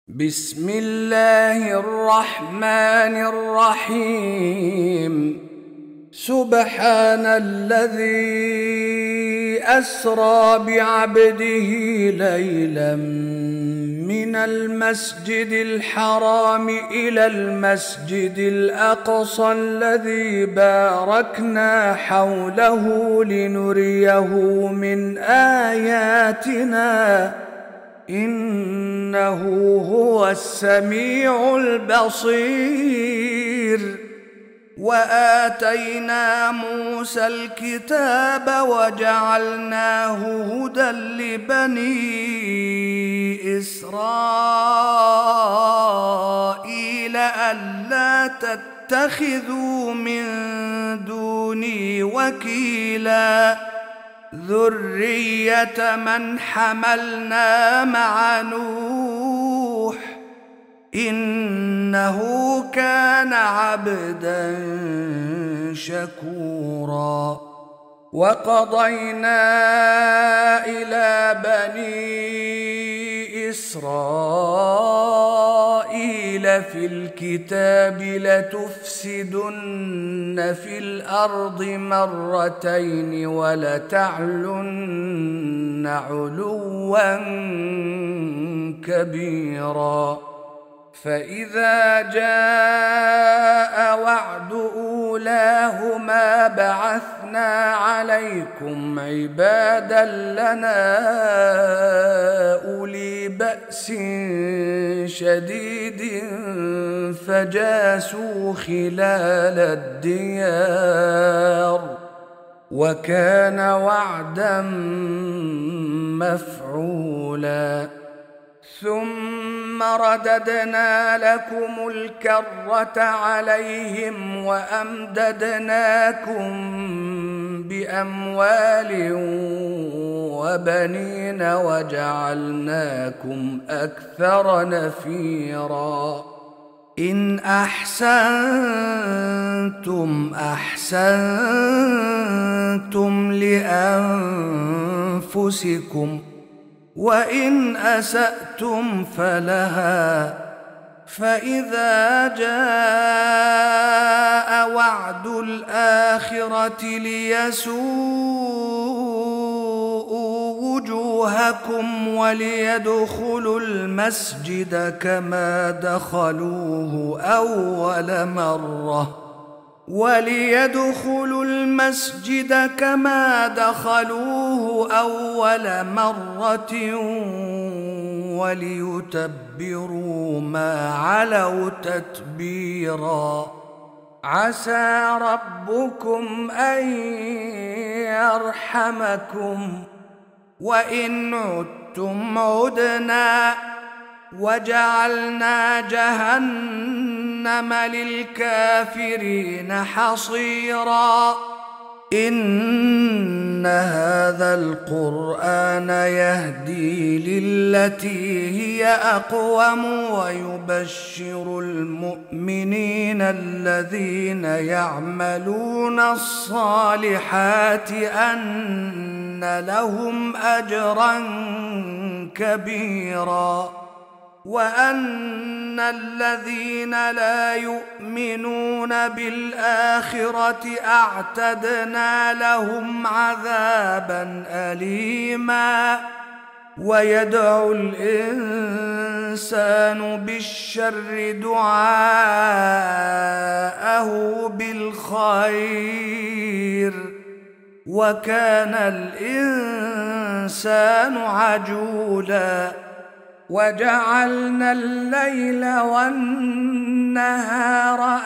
بسم الله الرحمن الرحيم. سبحان الذي أسرى بعبده ليلا من المسجد الحرام إلى المسجد الأقصى الذي باركنا حوله لنريه من آياتنا إنه هو السميع البصير. وآتينا موسى الكتاب وجعلناه هدى لبني إسرائيل ألا تتخذوا من دوني وكيلا ذرية من حملنا مع نوح إنه كان عبدا شكورا. وقضينا إلى بني إسرائيل في الكتاب لتفسدن في الأرض مرتين ولتعلن علوا كبيرا. فإذا جاء وعد أولاهما بعثنا عليكم عبادا لنا أولي بأس شديد فجاسوا خلال الديار وكان وعدا مفعولا. ثم رددنا لكم الكرة عليهم وأمددناكم بأموال وبنين وجعلناكم أكثر نفيرا. إن أحسنتم أحسنتم لأنفسكم وإن أسأتم فلها. فإذا جاء وعد الآخرة ليسوءوا وجوهكم وليدخلوا المسجد كما دخلوه أول مرة وليتبروا ما علوا تتبيرا. عسى ربكم أن يرحمكم وإن عدتم عدنا وجعلنا جهنم للكافرين حصيرا. إن هذا القرآن يهدي للتي هي أقوم ويبشر المؤمنين الذين يعملون الصالحات أن لهم أجرا كبيرا وأن الذين لا يؤمنون بالآخرة أعتدنا لهم عذابا أليما. ويدعو الإنسان بالشر دعاءه بالخير وكان الإنسان عجولا. وجعلنا الليل والنهار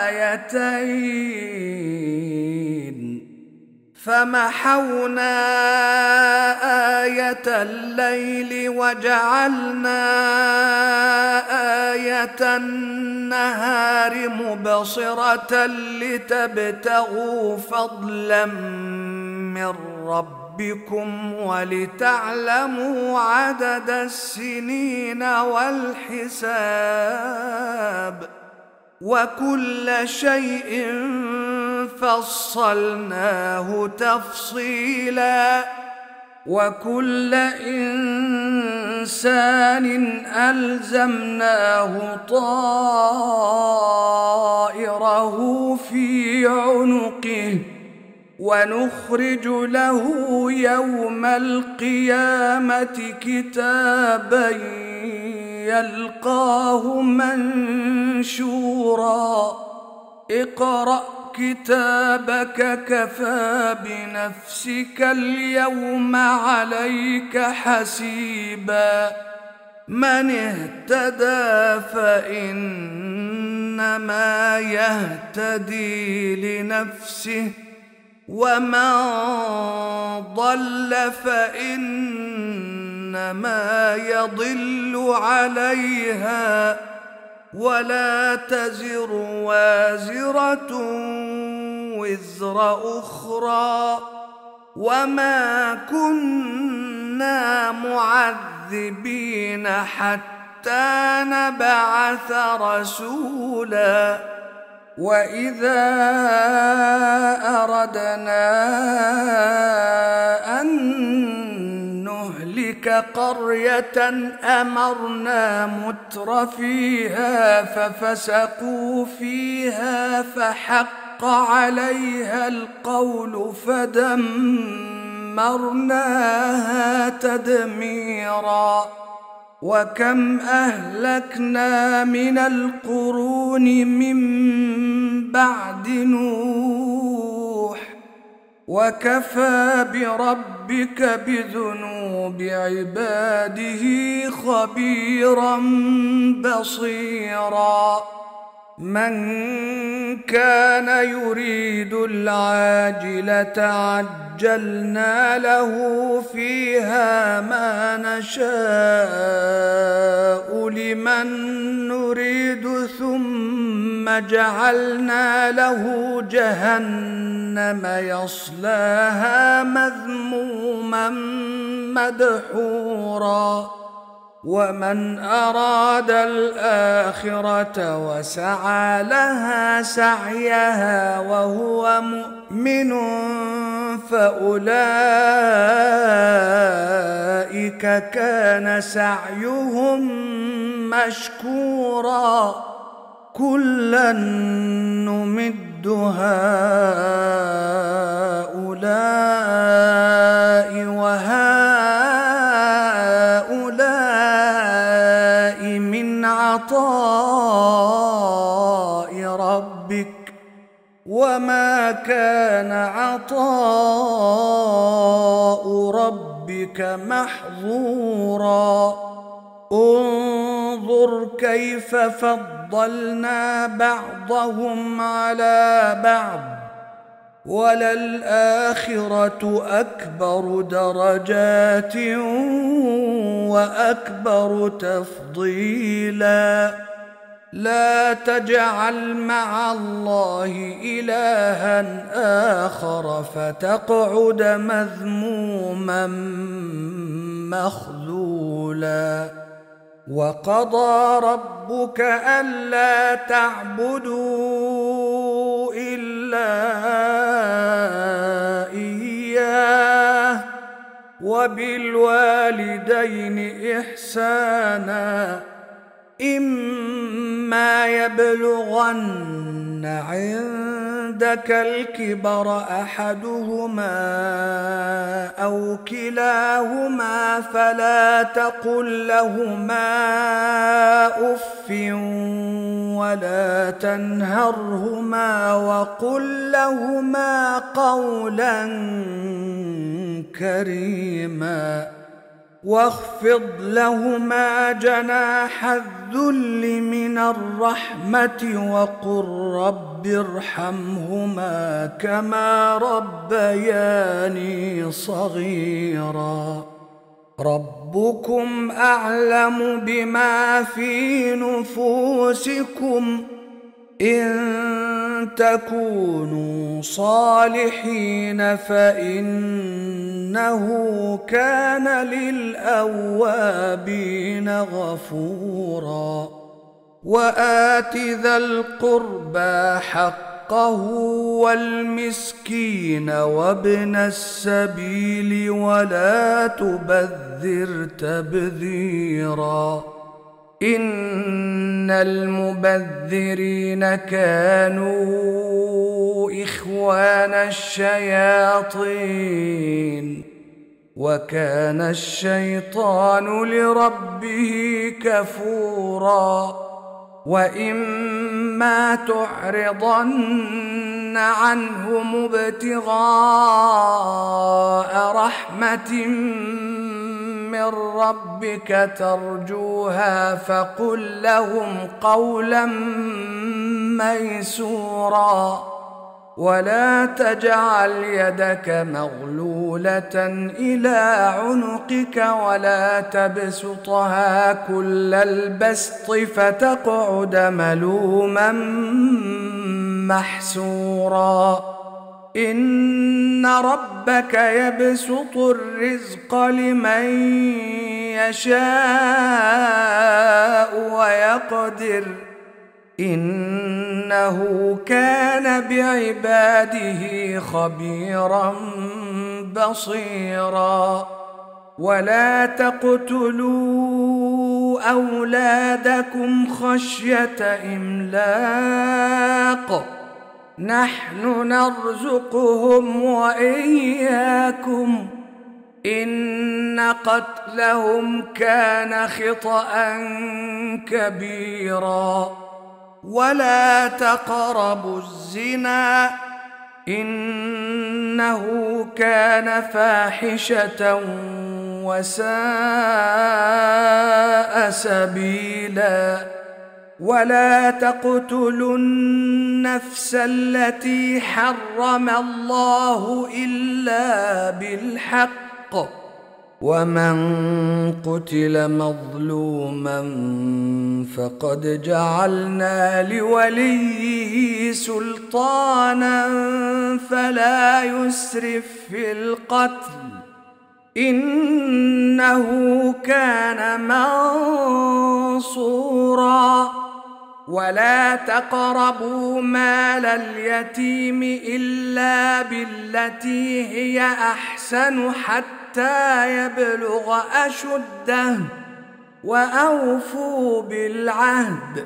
آيتين فمحونا آية الليل وجعلنا آية النهار مبصرة لتبتغوا فضلا من ربكم ولتعلموا عدد السنين والحساب وكل شيء فصلناه تفصيلا وكل إنسان ألزمناه طائره في عنقه ونخرج له يوم القيامة كتابا يلقاه منشورا اقرأ كتابك كفى بنفسك اليوم عليك حسيبا من اهتدى فإنما يهتدي لنفسه ومن ضل فإنما يضل عليها ولا تزر وازرة وزر أخرى وما كنا معذبين حتى نبعث رسولا وإذا أردنا أن نهلك قرية أمرنا متر فيها ففسقوا فيها فحق عليها القول فدمرناها تدميرا وكم أهلكنا من القرون من بعد نوح وكفى بربك بذنوب عباده خبيرا بصيرا من كان يريد العاجلة عجلنا له فيها ما نشاء لمن نريد ثم جعلنا له جهنم يصلاها مذموما مدحورا ومن أراد الآخرة وسعى لها سعيها وهو مؤمن فأولئك كان سعيهم مشكورا كلا نمد هؤلاء وهؤلاء من عطاء ربك وما كان عطاء ربك محظورا انظر كيف فضلنا بعضهم على بعض وللآخرة أكبر درجات وأكبر تفضيلا لا تجعل مع الله إلها آخر فتقعد مذموما مخذولا وقضى ربك ألا تعبدوا إلا إياه وبالوالدين إحسانا إما يبلغن عندك الكبر أحدهما أو كلاهما فلا تقل لهما أف ولا تنهرهما وقل لهما قولا كريما واخفض لهما جناح الذل من الرحمة وقل رب ارحمهما كما ربياني صغيرا ربكم أعلم بما في نفوسكم إن تكونوا صالحين فإنه كان للأوابين غفورا وآت ذا القربى حقه حقه والمسكين وابن السبيل ولا تبذر تبذيرا إن المبذرين كانوا إخوان الشياطين وكان الشيطان لربه كفورا وإما تعرضن عنهم ابتغاء رحمة من ربك ترجوها فقل لهم قولا ميسورا ولا تجعل يدك مغلولة إلى عنقك ولا تبسطها كل البسط فتقعد ملوما محسورا إن ربك يبسط الرزق لمن يشاء ويقدر إنه كان بعباده خبيرا بصيرا ولا تقتلوا أولادكم خشية إملاق نحن نرزقهم وإياكم إن قتلهم كان خطأ كبيرا ولا تقربوا الزنا إنه كان فاحشة وساء سبيلا ولا تقتلوا النفس التي حرم الله إلا بالحق ومن قتل مظلوما فقد جعلنا لوليه سلطانا فلا يسرف في القتل إنه كان منصورا ولا تقربوا مال اليتيم إلا بالتي هي أحسن حتى يبلغ أشده وأوفوا بالعهد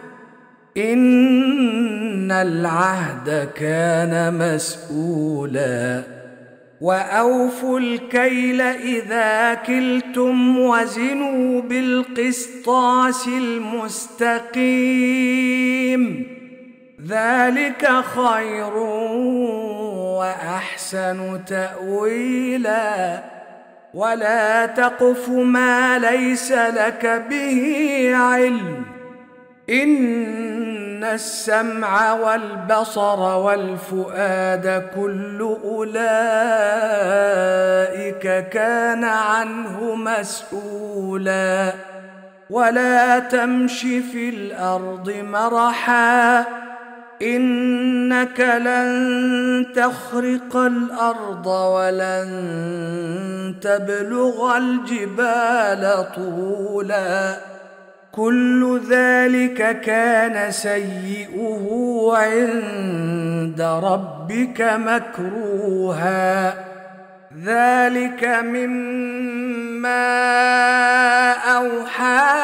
إن العهد كان مسؤولا وأوفوا الكيل إذا كلتم وزنوا بالقسطاس المستقيم ذلك خير وأحسن تأويلا ولا تقف ما ليس لك به علم إن السمع والبصر والفؤاد كل أولئك كان عنه مسؤولا ولا تمش في الأرض مرحا إنك لن تخرق الأرض ولن تبلغ الجبال طولا كل ذلك كان سيئه عند ربك مكروها ذلك مما أوحى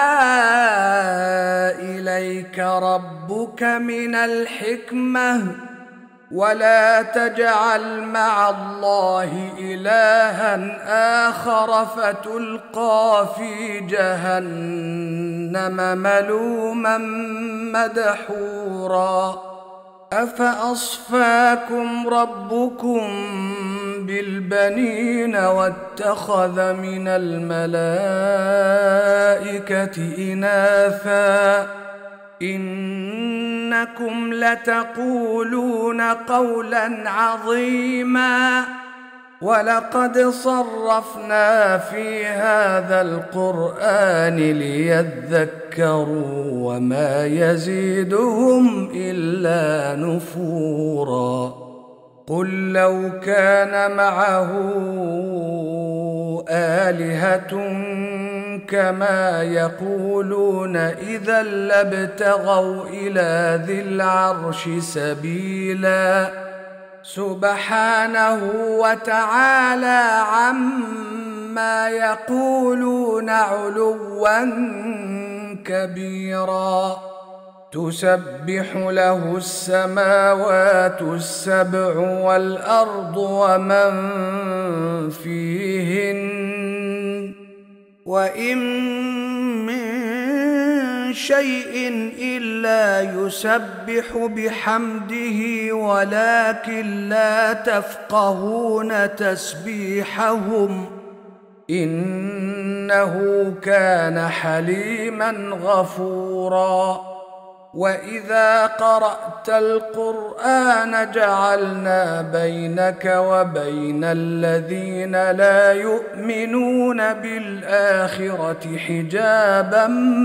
إليك ربك من الحكمة ولا تجعل مع الله إلها آخر فتلقى في جهنم ملوما مدحورا أفأصفاكم ربكم بالبنين واتخذ من الملائكة إناثا إنكم لتقولون قولا عظيما ولقد صرفنا في هذا القرآن ليذكروا وما يزيدهم إلا نفورا قل لو كان معه آلهة كما يقولون إذا لابتغوا إلى ذي العرش سبيلا سبحانه وتعالى عما يقولون علوا كبيرا تسبح له السماوات السبع والأرض ومن فيهن وإن من شيء إلا يسبح بحمده ولكن لا تفقهون تسبيحهم إنه كان حليما غفورا وإذا قرأت القرآن جعلنا بينك وبين الذين لا يؤمنون بالآخرة حجابا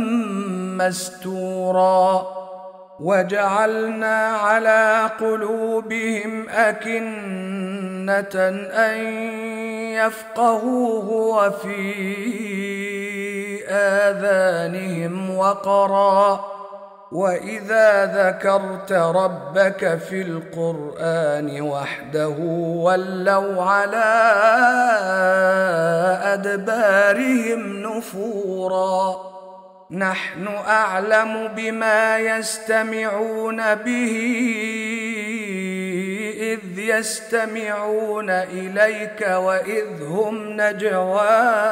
مستورا وجعلنا على قلوبهم أكنة أن يفقهوه وفي آذانهم وقرا وإذا ذكرت ربك في القرآن وحده ولوا على أدبارهم نفورا نحن أعلم بما يستمعون به إذ يستمعون إليك وإذ هم نجوى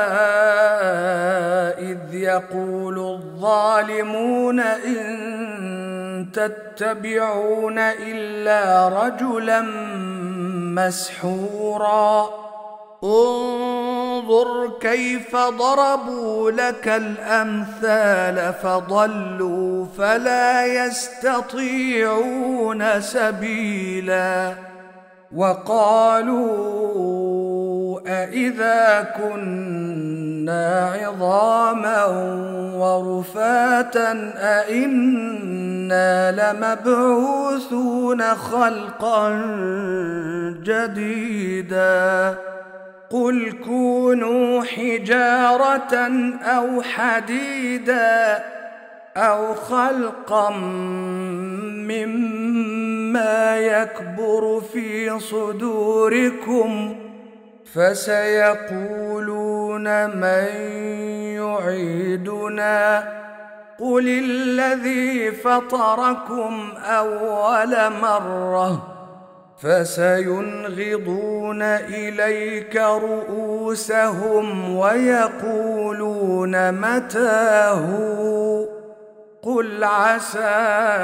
إذ يقول الظالمون إن تتبعون إلا رجلا مسحورا انظر كيف ضربوا لك الأمثال فضلوا فلا يستطيعون سبيلا وقالوا أإذا كنا عظاما ورفاتا أإنا لمبعوثون خلقا جديدا قل كونوا حجارة أو حديدا أو خلقا مما يكبر في صدوركم فسيقولون من يعيدنا قل الذي فطركم أول مرة فسينغضون إليك رؤوسهم ويقولون متى هو قل عسى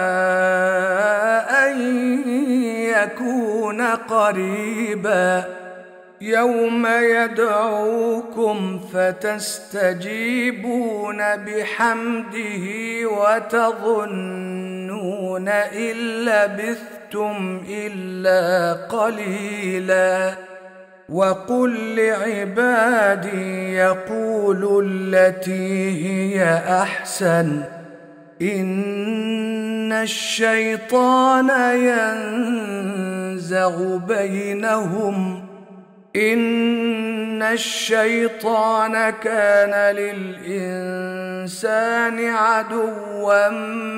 أن يكون قريبا يوم يدعوكم فتستجيبون بحمده وتظنون إن لبثتم إلا قليلا وقل لعبادي يقولوا التي هي أحسن إن الشيطان ينزغ بينهم إن الشيطان كان للإنسان عدوا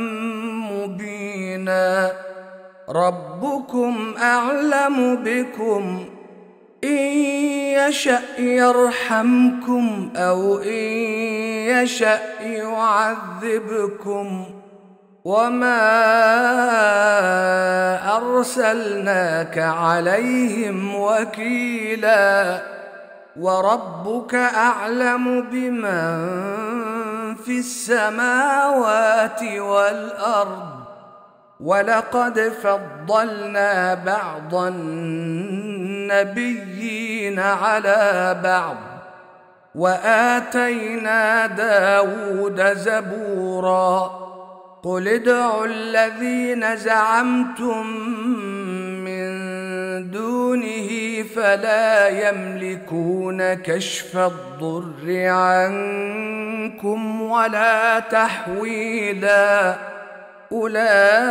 مبينا ربكم أعلم بكم إن يشأ يرحمكم أو إن يشأ يعذبكم وما أرسلناك عليهم وكيلا وربك أعلم بمن في السماوات والأرض ولقد فضلنا بعض النبيين على بعض وآتينا داود زبورا قل ادعوا الذين زعمتم من دونه فلا يملكون كشف الضر عنكم ولا تحويلا أولئك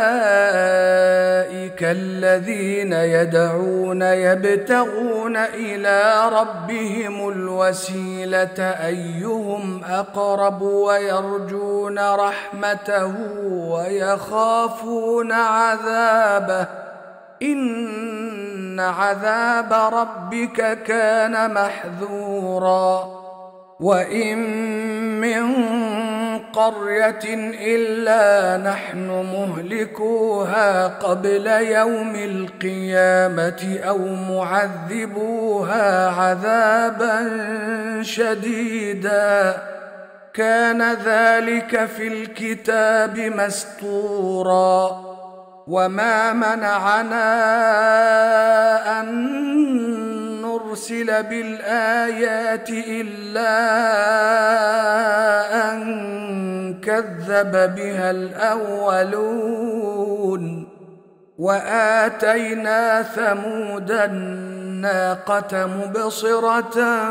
الذين يدعون يبتغون إلى ربهم الوسيلة أيهم أقرب ويرجون رحمته ويخافون عذابه إن عذاب ربك كان محذورا وإن من قرية إلا نحن مهلكوها قبل يوم القيامة أو معذبوها عذابا شديدا كان ذلك في الكتاب مسطورا وما منعنا أن نرسل بالآيات إلا أن كذب بها الأولون وآتينا ثمود الناقة مبصرة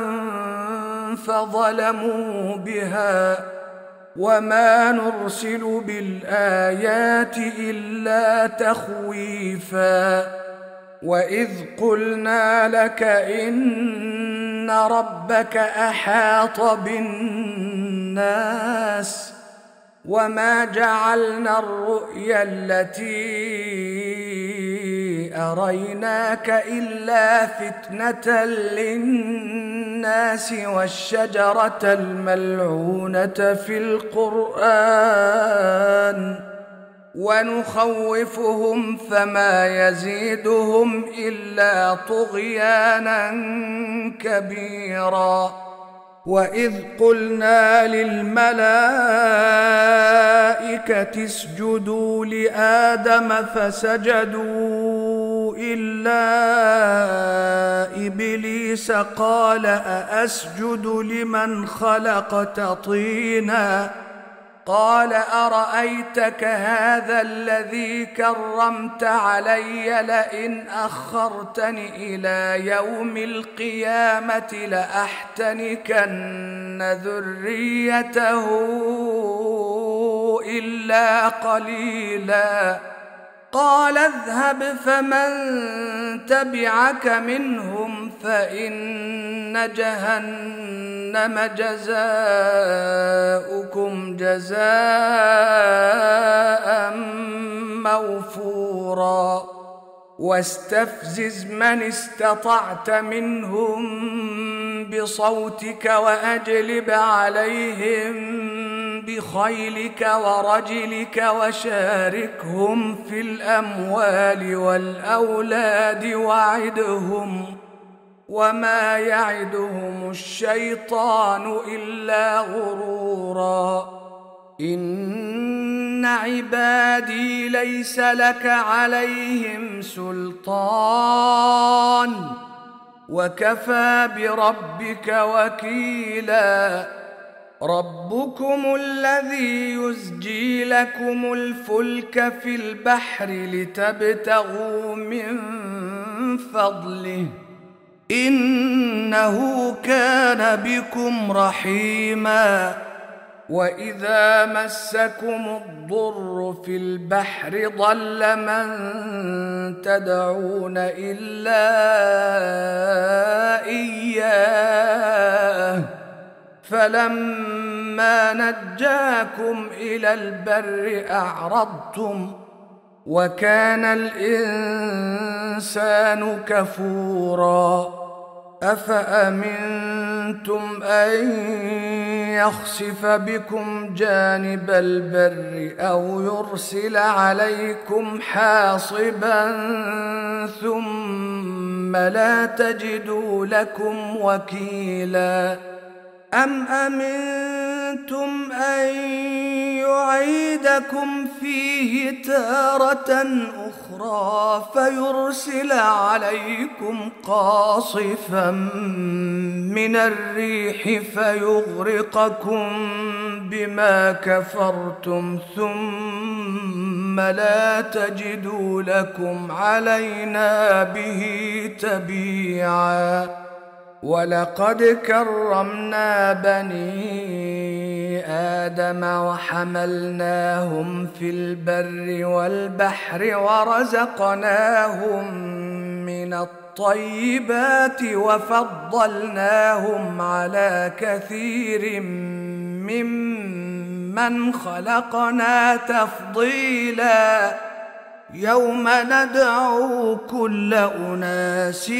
فظلموا بها وما نرسل بالآيات إلا تخويفا وإذ قلنا لك إن ربك أحاط بالناس وما جعلنا الرؤيا التي أريناك إلا فتنة للناس والشجرة الملعونة في القرآن ونخوفهم فما يزيدهم إلا طغيانا كبيرا وإذ قلنا للملائكة اسجدوا لآدم فسجدوا إلا إبليس قال أأسجد لمن خلقت طينا قال أرأيتك هذا الذي كرمت علي لئن أخرتني إلى يوم القيامة لأحتنكن ذريته إلا قليلا قال اذهب فمن تبعك منهم فإن جهنم جزاؤكم جزاء موفورا واستفزز من استطعت منهم بصوتك وأجلب عليهم بخيلك ورجلك وشاركهم في الأموال والأولاد وعدهم وما يعدهم الشيطان إلا غرورا إن عبادي ليس لك عليهم سلطان وكفى بربك وكيلا ربكم الذي يزجي لكم الفلك في البحر لتبتغوا من فضله إنه كان بكم رحيما وإذا مسكم الضر في البحر ضل من تدعون إلا إياه فلما نجاكم إلى البر أعرضتم وكان الإنسان كفورا أفأمنتم أن يخسف بكم جانب البر أو يرسل عليكم حاصبا ثم لا تجدوا لكم وكيلا أم أمنتم أن يعيدكم فيه تارة أخرى فيرسل عليكم قاصفا من الريح فيغرقكم بما كفرتم ثم لا تجدوا لكم علينا به تبيعا ولقد كرمنا بني آدم وحملناهم في البر والبحر ورزقناهم من الطيبات وفضلناهم على كثير ممن خلقنا تفضيلا يوم ندعو كل أناس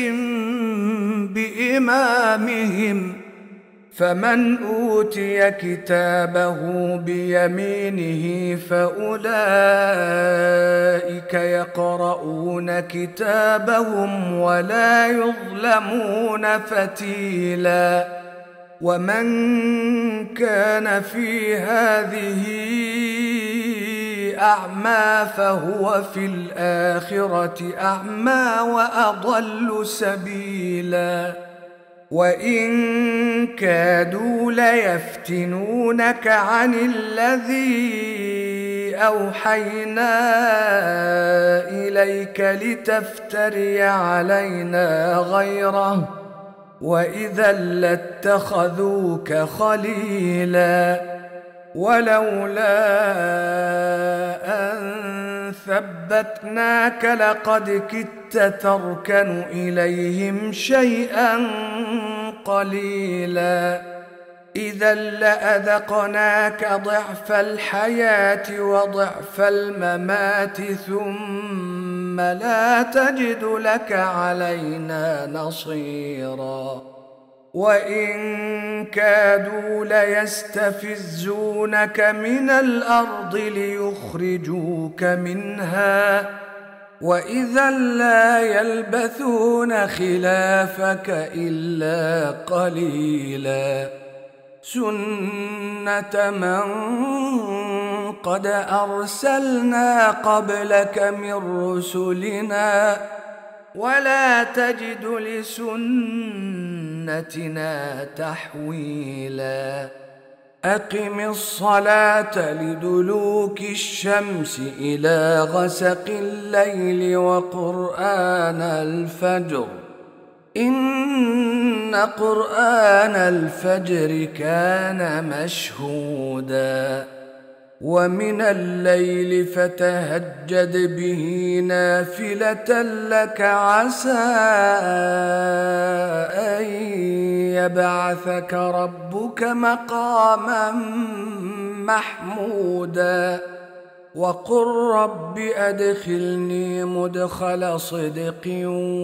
بإمامهم فمن أوتي كتابه بيمينه فأولئك يقرؤون كتابهم ولا يظلمون فتيلا ومن كان في هذه أعمى فهو في الآخرة أعمى وأضل سبيلا وإن كادوا ليفتنونك عن الذي أوحينا إليك لتفتري علينا غيره وإذا لاتخذوك خليلا ولولا أن ثبتناك لقد كدت تركن إليهم شيئا قليلا إذا لأذقناك ضعف الحياة وضعف الممات ثم لا تجد لك علينا نصيرا وإن كادوا ليستفزونك من الأرض ليخرجوك منها وإذا لا يلبثون خلافك إلا قليلا سنة من قد أرسلنا قبلك من رسلنا ولا تجد لسنتنا تحويلا أقم الصلاة لدلوك الشمس إلى غسق الليل وقرآن الفجر إن قرآن الفجر كان مشهودا ومن الليل فتهجد به نافلة لك عسى أن يبعثك ربك مقاما محمودا وقل رب أدخلني مدخل صدق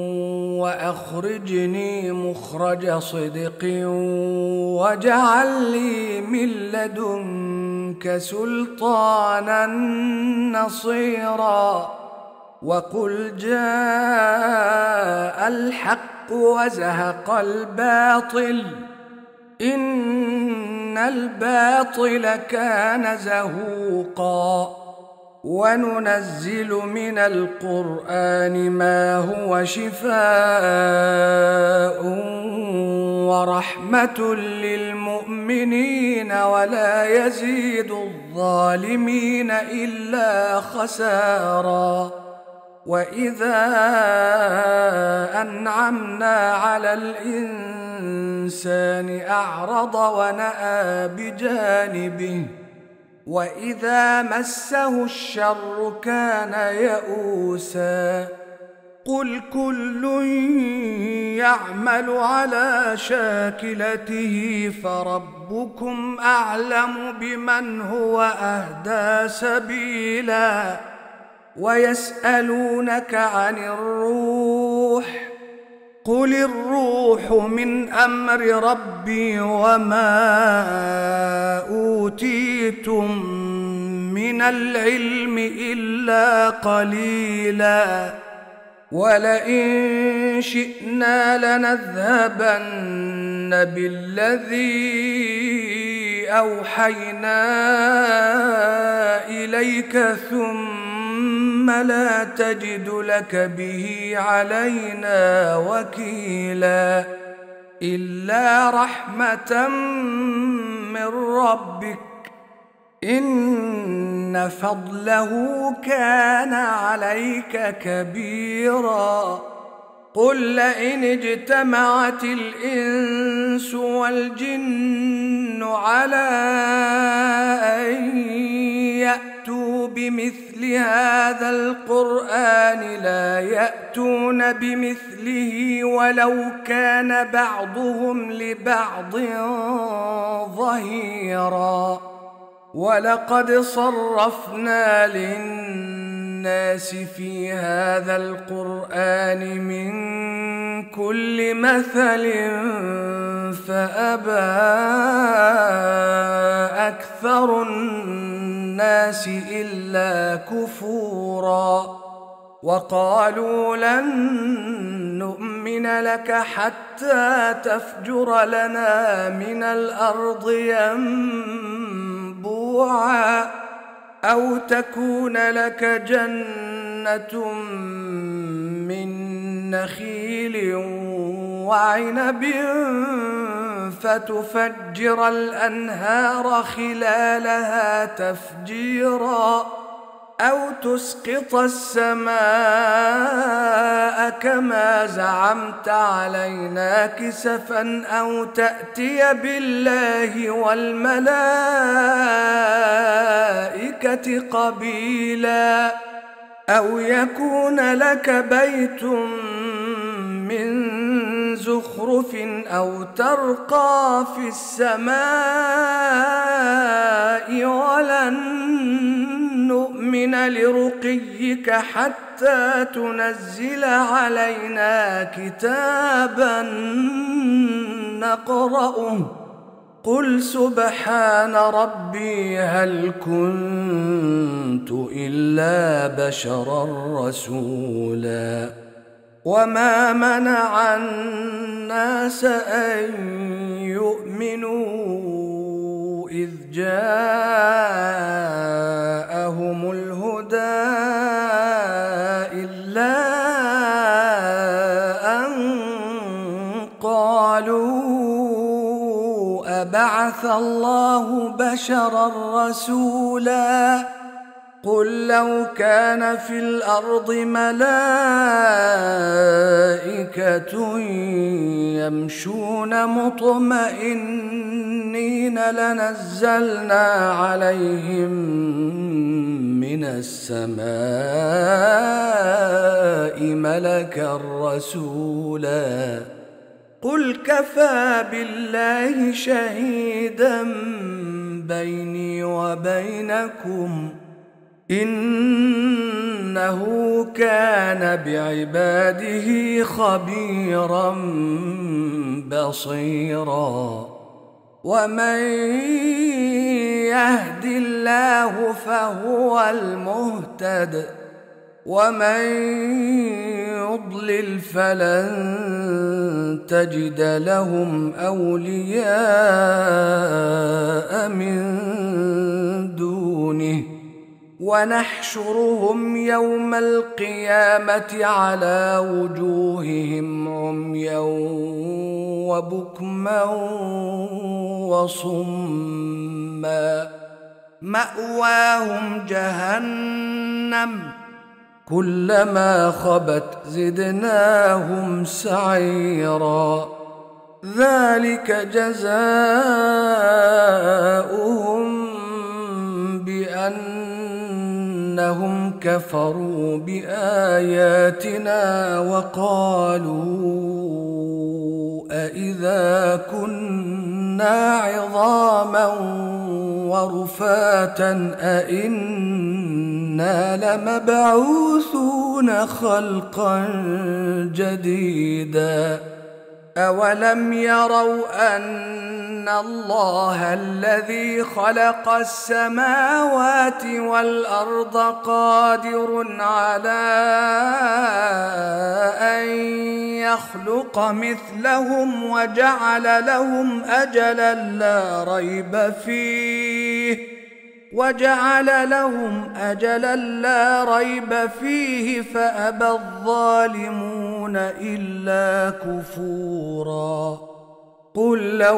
وأخرجني مخرج صدق واجعل لي من لدنك سلطانا نصيرا وقل جاء الحق وزهق الباطل إن الباطل كان زهوقا وننزل من القرآن ما هو شفاء ورحمة للمؤمنين ولا يزيد الظالمين إلا خسارا وإذا أنعمنا على الإنسان أعرض ونأى بجانبه وإذا مسه الشر كان يئوسا قل كل يعمل على شاكلته فربكم أعلم بمن هو أهدى سبيلا ويسألونك عن الروح قل الروح من أمر ربي وما أوتيتم من العلم إلا قليلا ولئن شئنا لنذهبن بالذي أوحينا إليك ثم لا تجد لك به علينا وكيلا إلا رحمة من ربك إن فضله كان عليك كبيرا قل لئن اجتمعت الإنس والجن على أن يأتوا بمثل هذا القرآن لا يأتون بمثله ولو كان بعضهم لبعض ظهيرا. ولقد صرفنا للناس في هذا القرآن من كل مثل فأبى أكثر الناس إلا كفورا. وقالوا لن نؤمن لك حتى تفجر لنا من الأرض ينبوعا أو تكون لك جنة من نخيل وعنب فتفجر الأنهار خلالها تفجيرا أو تسقط السماء كما زعمت علينا كسفا أو تأتي بالله والملائكة قبيلا أو يكون لك بيت من زخرف أو ترقى في السماء ولن نؤمن لرقيك حتى تنزل علينا كتابا نقرأه قل سبحان ربي هل كنت إلا بشرا رسولا. وما منع الناس أن يؤمنوا إذ جاءهم الهدى إلا أن قالوا أبعث الله بشرا رسولا. قل لو كان في الأرض ملائكة يمشون مطمئنين لنزلنا عليهم من السماء ملكا رسولا. قل كفى بالله شهيدا بيني وبينكم إنه كان بعباده خبيرا بصيرا. ومن يهد الله فهو المهتد ومن يضلل فلن تجد لهم أولياء من دونه ونحشرهم يوم القيامة على وجوههم عميا وبكما وصما مأواهم جهنم كلما خبت زدناهم سعيرا. ذلك جزاؤهم بأنهم كفروا بآياتنا وقالوا أإذا كنا عظاما ورفاتا أإنا لمبعوثون خلقا جديدا. أولم يروا أن الله الذي خلق السماوات والأرض قادر على أن يخلق مثلهم وجعل لهم أجلا لا ريب فيه فأبى الظالمون إلا كفورا. قل لو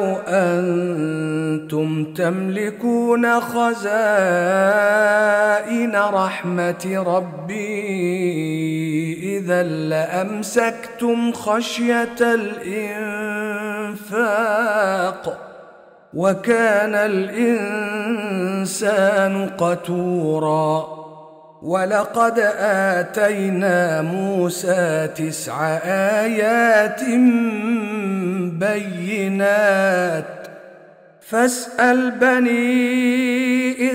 أنتم تملكون خزائن رحمة ربي إذا لأمسكتم خشية الإنفاق وكان الإنسان قتورا ولقد آتينا موسى 9 آيات بينات فاسأل بني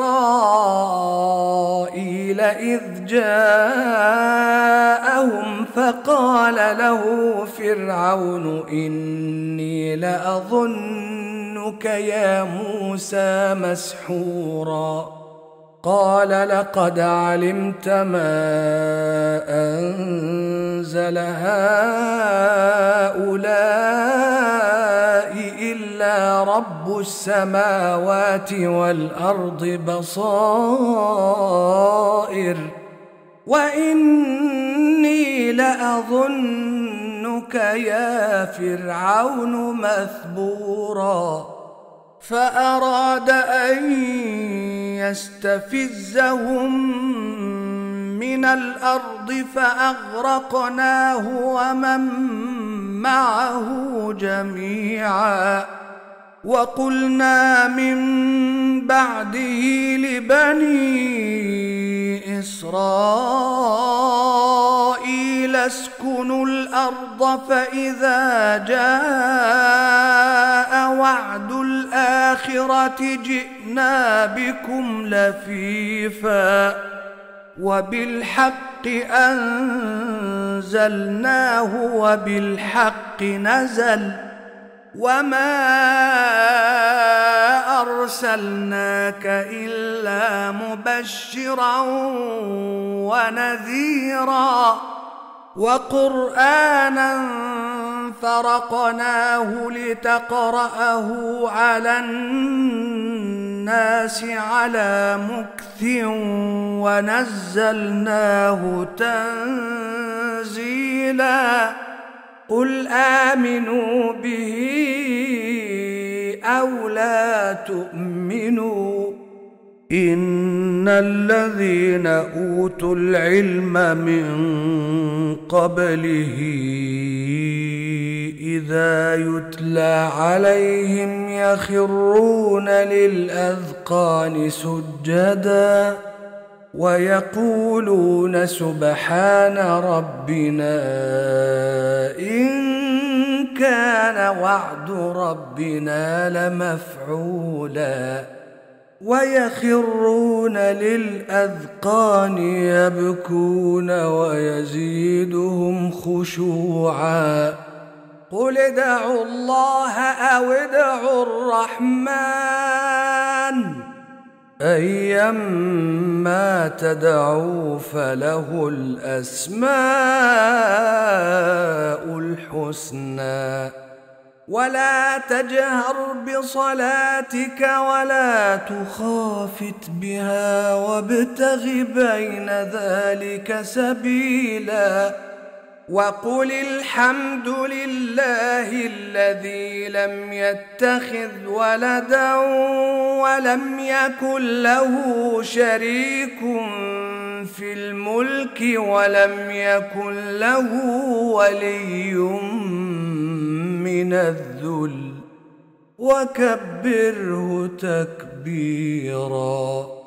إسرائيل إذ جاءهم فقال له فرعون إني لأظنك يا موسى مسحورا قال لقد علمت ما أنزل هؤلاء إلا رب السماوات والأرض بصائر وإني لأظنك يا فرعون مثبورا فأراد أن يستفزهم من الأرض فأغرقناه ومن معه جميعا وقلنا من بعده لبني إسرائيل اسكنوا الأرض فإذا جاء وعد الآخرة جئنا بكم لفيفا وبالحق أنزلناه وبالحق نزل وما أرسلناك إلا مبشرا ونذيرا وقرآنا فرقناه لتقرأه على الناس على مكث ونزلناه تنزيلا قل آمنوا به أو لا تؤمنوا إن الذين أوتوا العلم من قبله إذا يتلى عليهم يخرون للأذقان سجدا ويقولون سبحان ربنا إن كان وعد ربنا لمفعولا ويخرون للأذقان يبكون ويزيدهم خشوعا قل ادعوا الله أو ادعوا الرحمن أيما تدعوا فله الأسماء الحسنى ولا تجهر بصلاتك ولا تخافت بها وابتغ بين ذلك سبيلا وقل الحمد لله الذي لم يتخذ ولدا ولم يكن له شريك في الملك ولم يكن له ولي من الذل وكبره تكبيرا.